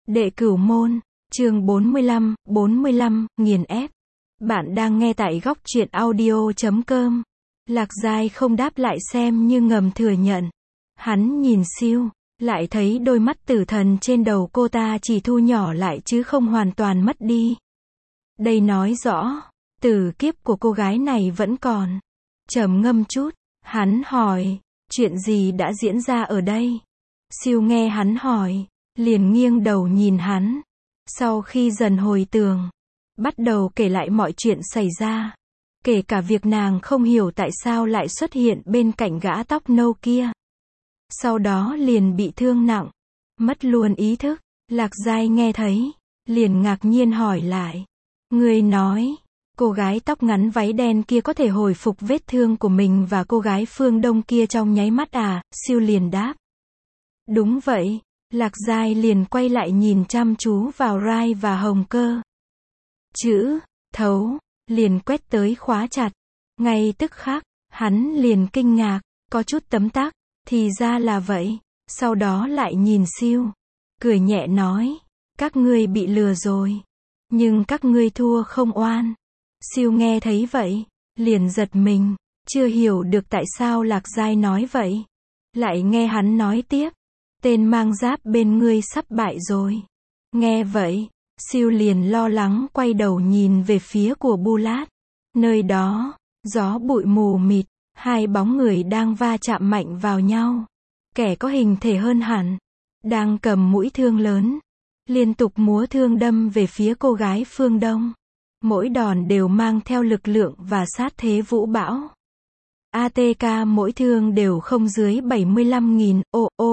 Đệ Cửu Môn, chương 45, nghiền ép. Bạn đang nghe tại góc truyện audio.com. Lạc Giai không đáp lại xem như ngầm thừa nhận. Hắn nhìn Siêu, lại thấy đôi mắt tử thần trên đầu cô ta chỉ thu nhỏ lại chứ không hoàn toàn mất đi. Đây nói rõ, tử kiếp của cô gái này vẫn còn. Trầm ngâm chút, hắn hỏi, chuyện gì đã diễn ra ở đây? Siêu nghe hắn hỏi, liền nghiêng đầu nhìn hắn. Sau khi dần hồi tưởng, bắt đầu kể lại mọi chuyện xảy ra. Kể cả việc nàng không hiểu tại sao lại xuất hiện bên cạnh gã tóc nâu kia. Sau đó liền bị thương nặng, mất luôn ý thức. Lạc Giai nghe thấy, liền ngạc nhiên hỏi lại. Người nói, cô gái tóc ngắn váy đen kia có thể hồi phục vết thương của mình và cô gái phương Đông kia trong nháy mắt à? Siêu liền đáp. Đúng vậy. Lạc Giai liền quay lại nhìn chăm chú vào Rai và Hồng Cơ. Chữ thấu liền quét tới khóa chặt. Ngay tức khắc, hắn liền kinh ngạc, có chút tấm tắc, thì ra là vậy. Sau đó lại nhìn Siêu, cười nhẹ nói, các ngươi bị lừa rồi, nhưng các ngươi thua không oan. Siêu nghe thấy vậy, liền giật mình, chưa hiểu được tại sao Lạc Giai nói vậy. Lại nghe hắn nói tiếp, tên mang giáp bên ngươi sắp bại rồi. Nghe vậy, Siêu liền lo lắng quay đầu nhìn về phía của Bulat. Nơi đó, gió bụi mù mịt, hai bóng người đang va chạm mạnh vào nhau. Kẻ có hình thể hơn hẳn, đang cầm mũi thương lớn, liên tục múa thương đâm về phía cô gái phương Đông. Mỗi đòn đều mang theo lực lượng và sát thế vũ bão. ATK mỗi thương đều không dưới 75.000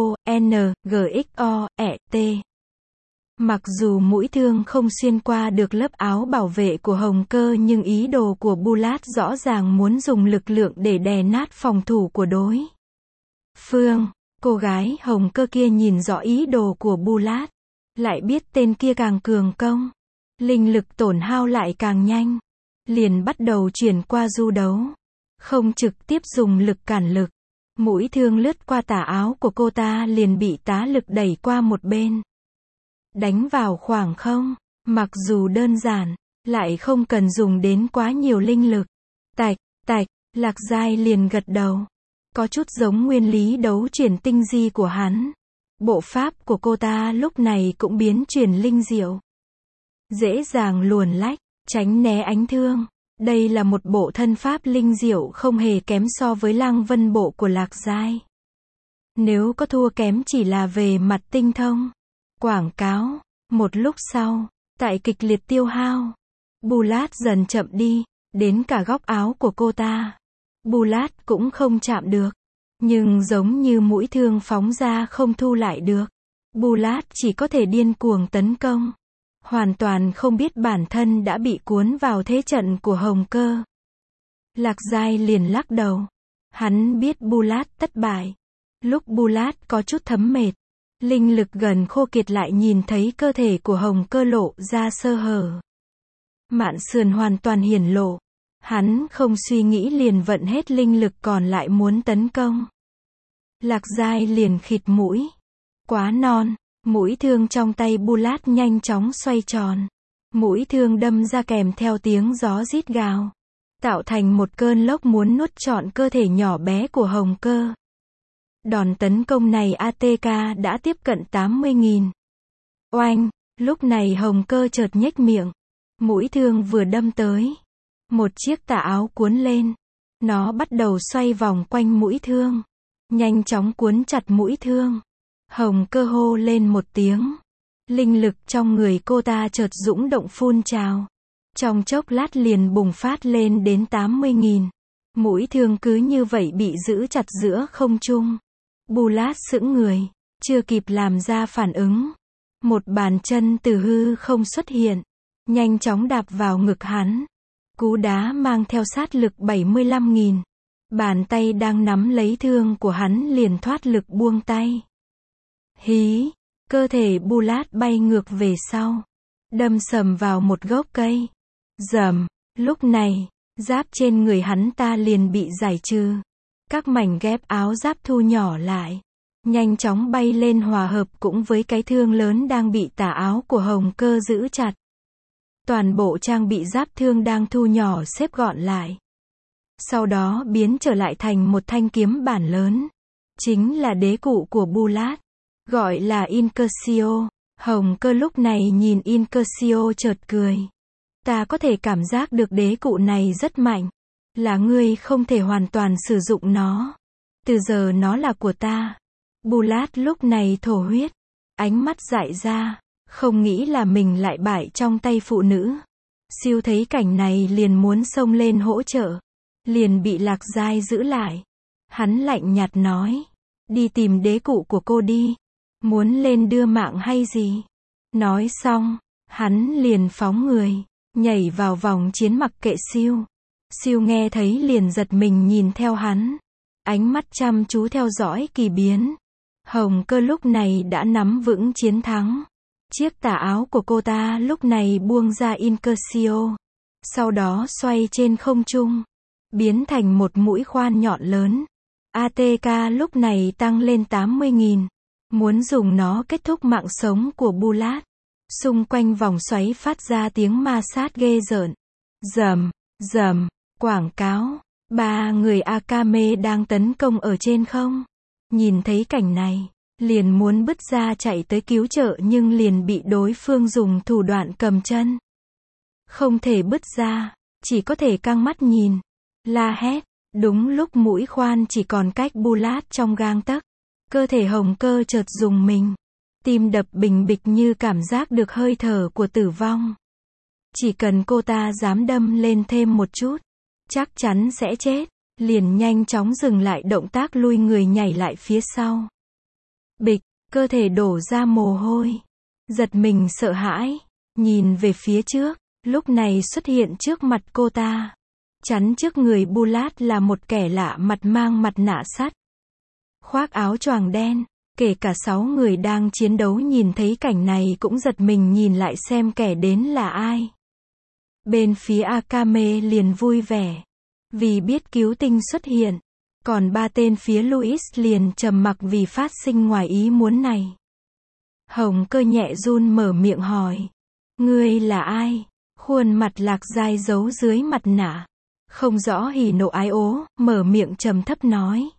OONGXOET. Mặc dù mũi thương không xuyên qua được lớp áo bảo vệ của Hồng Cơ nhưng ý đồ của Bulat rõ ràng muốn dùng lực lượng để đè nát phòng thủ của đối phương. Cô gái Hồng Cơ kia nhìn rõ ý đồ của Bulat, lại biết tên kia càng cường công, linh lực tổn hao lại càng nhanh, liền bắt đầu chuyển qua du đấu, không trực tiếp dùng lực cản lực. Mũi thương lướt qua tà áo của cô ta liền bị tá lực đẩy qua một bên, đánh vào khoảng không. Mặc dù đơn giản, lại không cần dùng đến quá nhiều linh lực. Tạch, tạch, Lạc Giai liền gật đầu. Có chút giống nguyên lý đấu chuyển tinh di của hắn. Bộ pháp của cô ta lúc này cũng biến chuyển linh diệu, dễ dàng luồn lách, tránh né ánh thương. Đây là một bộ thân pháp linh diệu không hề kém so với Lăng Vân bộ của Lạc Giai. Nếu có thua kém chỉ là về mặt tinh thông. Quảng cáo. Một lúc sau, tại kịch liệt tiêu hao, Bulat dần chậm đi, đến cả góc áo của cô ta. Bulat cũng không chạm được, nhưng giống như mũi thương phóng ra không thu lại được. Bulat chỉ có thể điên cuồng tấn công, hoàn toàn không biết bản thân đã bị cuốn vào thế trận của Hồng Cơ. Lạc Giai liền lắc đầu. Hắn biết Bulat thất bại. Lúc Bulat có chút thấm mệt, linh lực gần khô kiệt lại nhìn thấy cơ thể của Hồng Cơ lộ ra sơ hở. Mạn sườn hoàn toàn hiển lộ. Hắn không suy nghĩ liền vận hết linh lực còn lại muốn tấn công. Lạc Giai liền khịt mũi. Quá non. Mũi thương trong tay Bulat nhanh chóng xoay tròn. Mũi thương đâm ra kèm theo tiếng gió rít gào, tạo thành một cơn lốc muốn nuốt trọn cơ thể nhỏ bé của Hồng Cơ. Đòn tấn công này ATK đã tiếp cận 80.000. Oanh, lúc này Hồng Cơ chợt nhếch miệng. Mũi thương vừa đâm tới, một chiếc tà áo cuốn lên. Nó bắt đầu xoay vòng quanh mũi thương, nhanh chóng cuốn chặt mũi thương. Hồng Cơ hô lên một tiếng. Linh lực trong người cô ta chợt dũng động phun trào. Trong chốc lát liền bùng phát lên đến 80.000. Mũi thương cứ như vậy bị giữ chặt giữa không trung. Bulat sững người, chưa kịp làm ra phản ứng. Một bàn chân từ hư không xuất hiện, nhanh chóng đạp vào ngực hắn. Cú đá mang theo sát lực 75.000. Bàn tay đang nắm lấy thương của hắn liền thoát lực buông tay. Hí, cơ thể Bulat bay ngược về sau, đâm sầm vào một gốc cây. Rầm, lúc này, giáp trên người hắn ta liền bị giải trừ. Các mảnh ghép áo giáp thu nhỏ lại, nhanh chóng bay lên hòa hợp cũng với cái thương lớn đang bị tà áo của Hồng Cơ giữ chặt. Toàn bộ trang bị giáp thương đang thu nhỏ xếp gọn lại. Sau đó biến trở lại thành một thanh kiếm bản lớn. Chính là đế cụ của Bulat, gọi là Incursio. Hồng Cơ lúc này nhìn Incursio chợt cười. Ta có thể cảm giác được đế cụ này rất mạnh. Là ngươi không thể hoàn toàn sử dụng nó. Từ giờ nó là của ta. Bulat lúc này thổ huyết. Ánh mắt dại ra. Không nghĩ là mình lại bại trong tay phụ nữ. Siêu thấy cảnh này liền muốn xông lên hỗ trợ. Liền bị Lạc Giai giữ lại. Hắn lạnh nhạt nói. Đi tìm đế cụ của cô đi. Muốn lên đưa mạng hay gì? Nói xong, hắn liền phóng người. Nhảy vào vòng chiến mặc kệ Siêu. Siêu nghe thấy liền giật mình nhìn theo hắn. Ánh mắt chăm chú theo dõi kỳ biến. Hồng Cơ lúc này đã nắm vững chiến thắng. Chiếc tà áo của cô ta lúc này buông ra Incursio. Sau đó xoay trên không trung. Biến thành một mũi khoan nhọn lớn. ATK lúc này tăng lên 80.000. Muốn dùng nó kết thúc mạng sống của Bulat. Xung quanh vòng xoáy phát ra tiếng ma sát ghê rợn. Rầm, rầm, quảng cáo. 3 người Akame đang tấn công ở trên không. Nhìn thấy cảnh này, liền muốn bứt ra chạy tới cứu trợ nhưng liền bị đối phương dùng thủ đoạn cầm chân. Không thể bứt ra, chỉ có thể căng mắt nhìn. La hét, đúng lúc mũi khoan chỉ còn cách Bulat trong gang tấc. Cơ thể Hồng Cơ chợt rùng mình. Tim đập bình bịch như cảm giác được hơi thở của tử vong. Chỉ cần cô ta dám đâm lên thêm một chút, chắc chắn sẽ chết. Liền nhanh chóng dừng lại động tác lui người nhảy lại phía sau. Bịch, cơ thể đổ ra mồ hôi. Giật mình sợ hãi, nhìn về phía trước, lúc này xuất hiện trước mặt cô ta. Chắn trước người Bulat là một kẻ lạ mặt mang mặt nạ sắt. Khoác áo choàng đen, kể cả 6 người đang chiến đấu nhìn thấy cảnh này cũng giật mình nhìn lại xem kẻ đến là ai. Bên phía Akame liền vui vẻ. Vì biết cứu tinh xuất hiện. Còn 3 tên phía Louis liền trầm mặc vì phát sinh ngoài ý muốn này. Hồng Cơ nhẹ run mở miệng hỏi. Ngươi là ai? Khuôn mặt Lạc Giai giấu dưới mặt nạ. Không rõ hỉ nộ ái ố, mở miệng trầm thấp nói.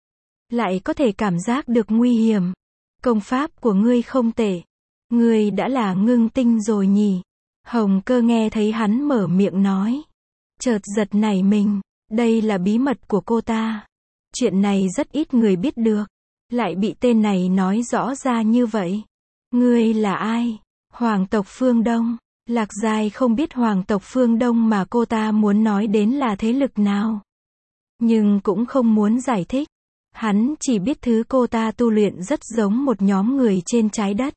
Lại có thể cảm giác được nguy hiểm. Công pháp của ngươi không tệ. Ngươi đã là ngưng tinh rồi nhỉ? Hồng Cơ nghe thấy hắn mở miệng nói. Chợt giật nảy mình. Đây là bí mật của cô ta. Chuyện này rất ít người biết được. Lại bị tên này nói rõ ra như vậy. Ngươi là ai? Hoàng tộc phương Đông. Lạc Giai không biết hoàng tộc phương Đông mà cô ta muốn nói đến là thế lực nào. Nhưng cũng không muốn giải thích. Hắn chỉ biết thứ cô ta tu luyện rất giống một nhóm người trên trái đất.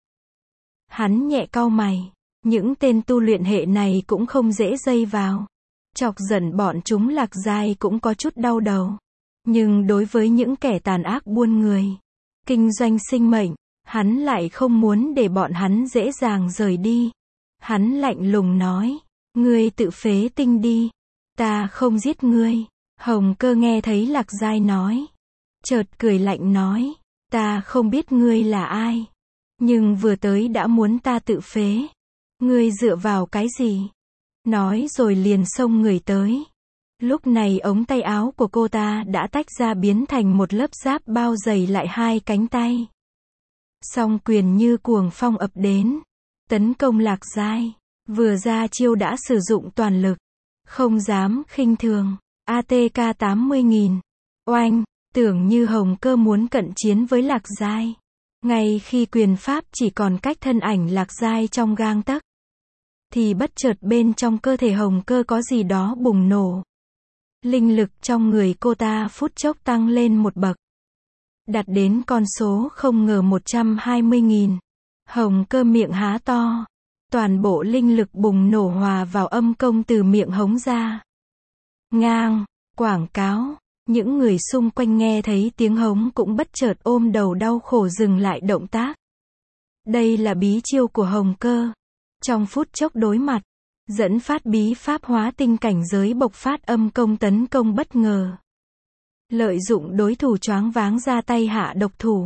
Hắn nhẹ cau mày. Những tên tu luyện hệ này cũng không dễ dây vào. Chọc giận bọn chúng Lạc Giai cũng có chút đau đầu. Nhưng đối với những kẻ tàn ác buôn người, kinh doanh sinh mệnh, hắn lại không muốn để bọn hắn dễ dàng rời đi. Hắn lạnh lùng nói, ngươi tự phế tinh đi. Ta không giết ngươi. Hồng Cơ nghe thấy Lạc Giai nói. Chợt cười lạnh nói, ta không biết ngươi là ai. Nhưng vừa tới đã muốn ta tự phế. Ngươi dựa vào cái gì? Nói rồi liền xông người tới. Lúc này ống tay áo của cô ta đã tách ra biến thành một lớp giáp bao dày lại 2 cánh tay. Song quyền như cuồng phong ập đến. Tấn công Lạc Giai. Vừa ra chiêu đã sử dụng toàn lực. Không dám khinh thường. ATK 80.000. Oanh, tưởng như Hồng Cơ muốn cận chiến với Lạc Giai. Ngay khi quyền pháp chỉ còn cách thân ảnh Lạc Giai trong gang tấc. Thì bất chợt bên trong cơ thể Hồng Cơ có gì đó bùng nổ. Linh lực trong người cô ta phút chốc tăng lên một bậc. Đạt đến con số không ngờ 120.000. Hồng Cơ miệng há to. Toàn bộ linh lực bùng nổ hòa vào âm công từ miệng hống ra. Ngang, quảng cáo. Những người xung quanh nghe thấy tiếng hống cũng bất chợt ôm đầu đau khổ dừng lại động tác. Đây là bí chiêu của Hồng Cơ. Trong phút chốc đối mặt, dẫn phát bí pháp hóa tinh cảnh giới bộc phát âm công tấn công bất ngờ. Lợi dụng đối thủ choáng váng ra tay hạ độc thủ.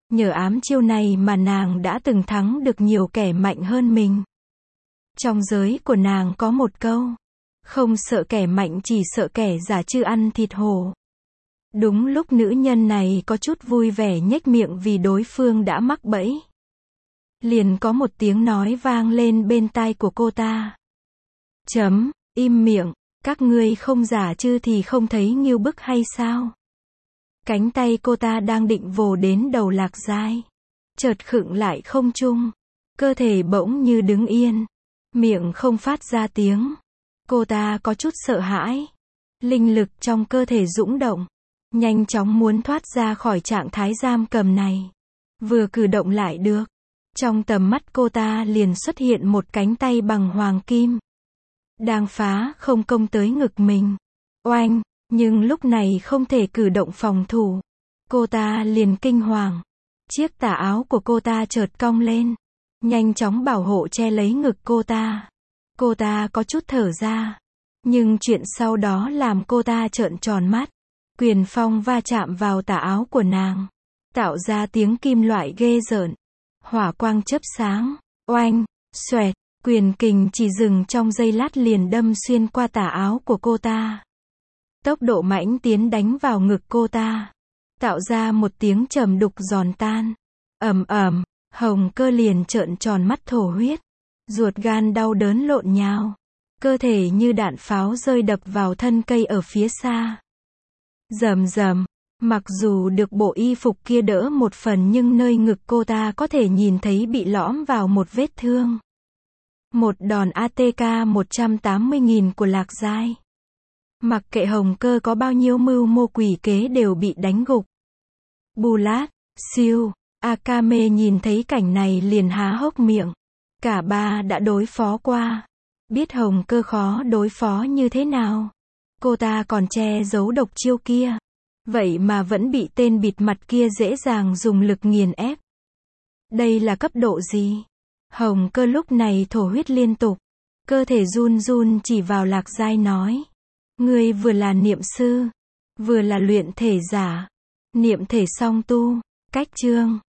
Nhờ ám chiêu này mà nàng đã từng thắng được nhiều kẻ mạnh hơn mình. Trong giới của nàng có một câu, không sợ kẻ mạnh chỉ sợ kẻ giả chứ ăn thịt hổ. Đúng lúc nữ nhân này có chút vui vẻ nhếch miệng vì đối phương đã mắc bẫy. Liền có một tiếng nói vang lên bên tai của cô ta. Im miệng, các ngươi không giả chứ thì không thấy ngưu bức hay sao? Cánh tay cô ta đang định vồ đến đầu Lạc Giai. Chợt khựng lại không trung. Cơ thể bỗng như đứng yên. Miệng không phát ra tiếng. Cô ta có chút sợ hãi. Linh lực trong cơ thể dũng động. Nhanh chóng muốn thoát ra khỏi trạng thái giam cầm này. Vừa cử động lại được. Trong tầm mắt cô ta liền xuất hiện một cánh tay bằng hoàng kim. Đang phá không công tới ngực mình. Oanh, nhưng lúc này không thể cử động phòng thủ. Cô ta liền kinh hoàng. Chiếc tà áo của cô ta chợt cong lên. Nhanh chóng bảo hộ che lấy ngực cô ta. Cô ta có chút thở ra. Nhưng chuyện sau đó làm cô ta trợn tròn mắt. Quyền phong va chạm vào tà áo của nàng. Tạo ra tiếng kim loại ghê rợn. Hỏa quang chớp sáng. Oanh, xoẹt. Quyền kình chỉ dừng trong giây lát liền đâm xuyên qua tà áo của cô ta. Tốc độ mãnh tiến đánh vào ngực cô ta. Tạo ra một tiếng trầm đục giòn tan. Ầm ầm, Hồng Cơ liền trợn tròn mắt thổ huyết. Ruột gan đau đớn lộn nhào. Cơ thể như đạn pháo rơi đập vào thân cây ở phía xa. Rầm rầm, mặc dù được bộ y phục kia đỡ một phần nhưng nơi ngực cô ta có thể nhìn thấy bị lõm vào một vết thương. Một đòn ATK 180.000 của Lạc Giai. Mặc kệ Hồng Cơ có bao nhiêu mưu mô quỷ kế đều bị đánh gục. Bulat, Siêu, Akame nhìn thấy cảnh này liền há hốc miệng. Cả ba đã đối phó qua. Biết Hồng Cơ khó đối phó như thế nào. Cô ta còn che giấu độc chiêu kia. Vậy mà vẫn bị tên bịt mặt kia dễ dàng dùng lực nghiền ép. Đây là cấp độ gì? Hồng Cơ lúc này thổ huyết liên tục. Cơ thể run run chỉ vào Lạc Giai nói. Ngươi vừa là niệm sư, vừa là luyện thể giả. Niệm thể song tu, cách chương.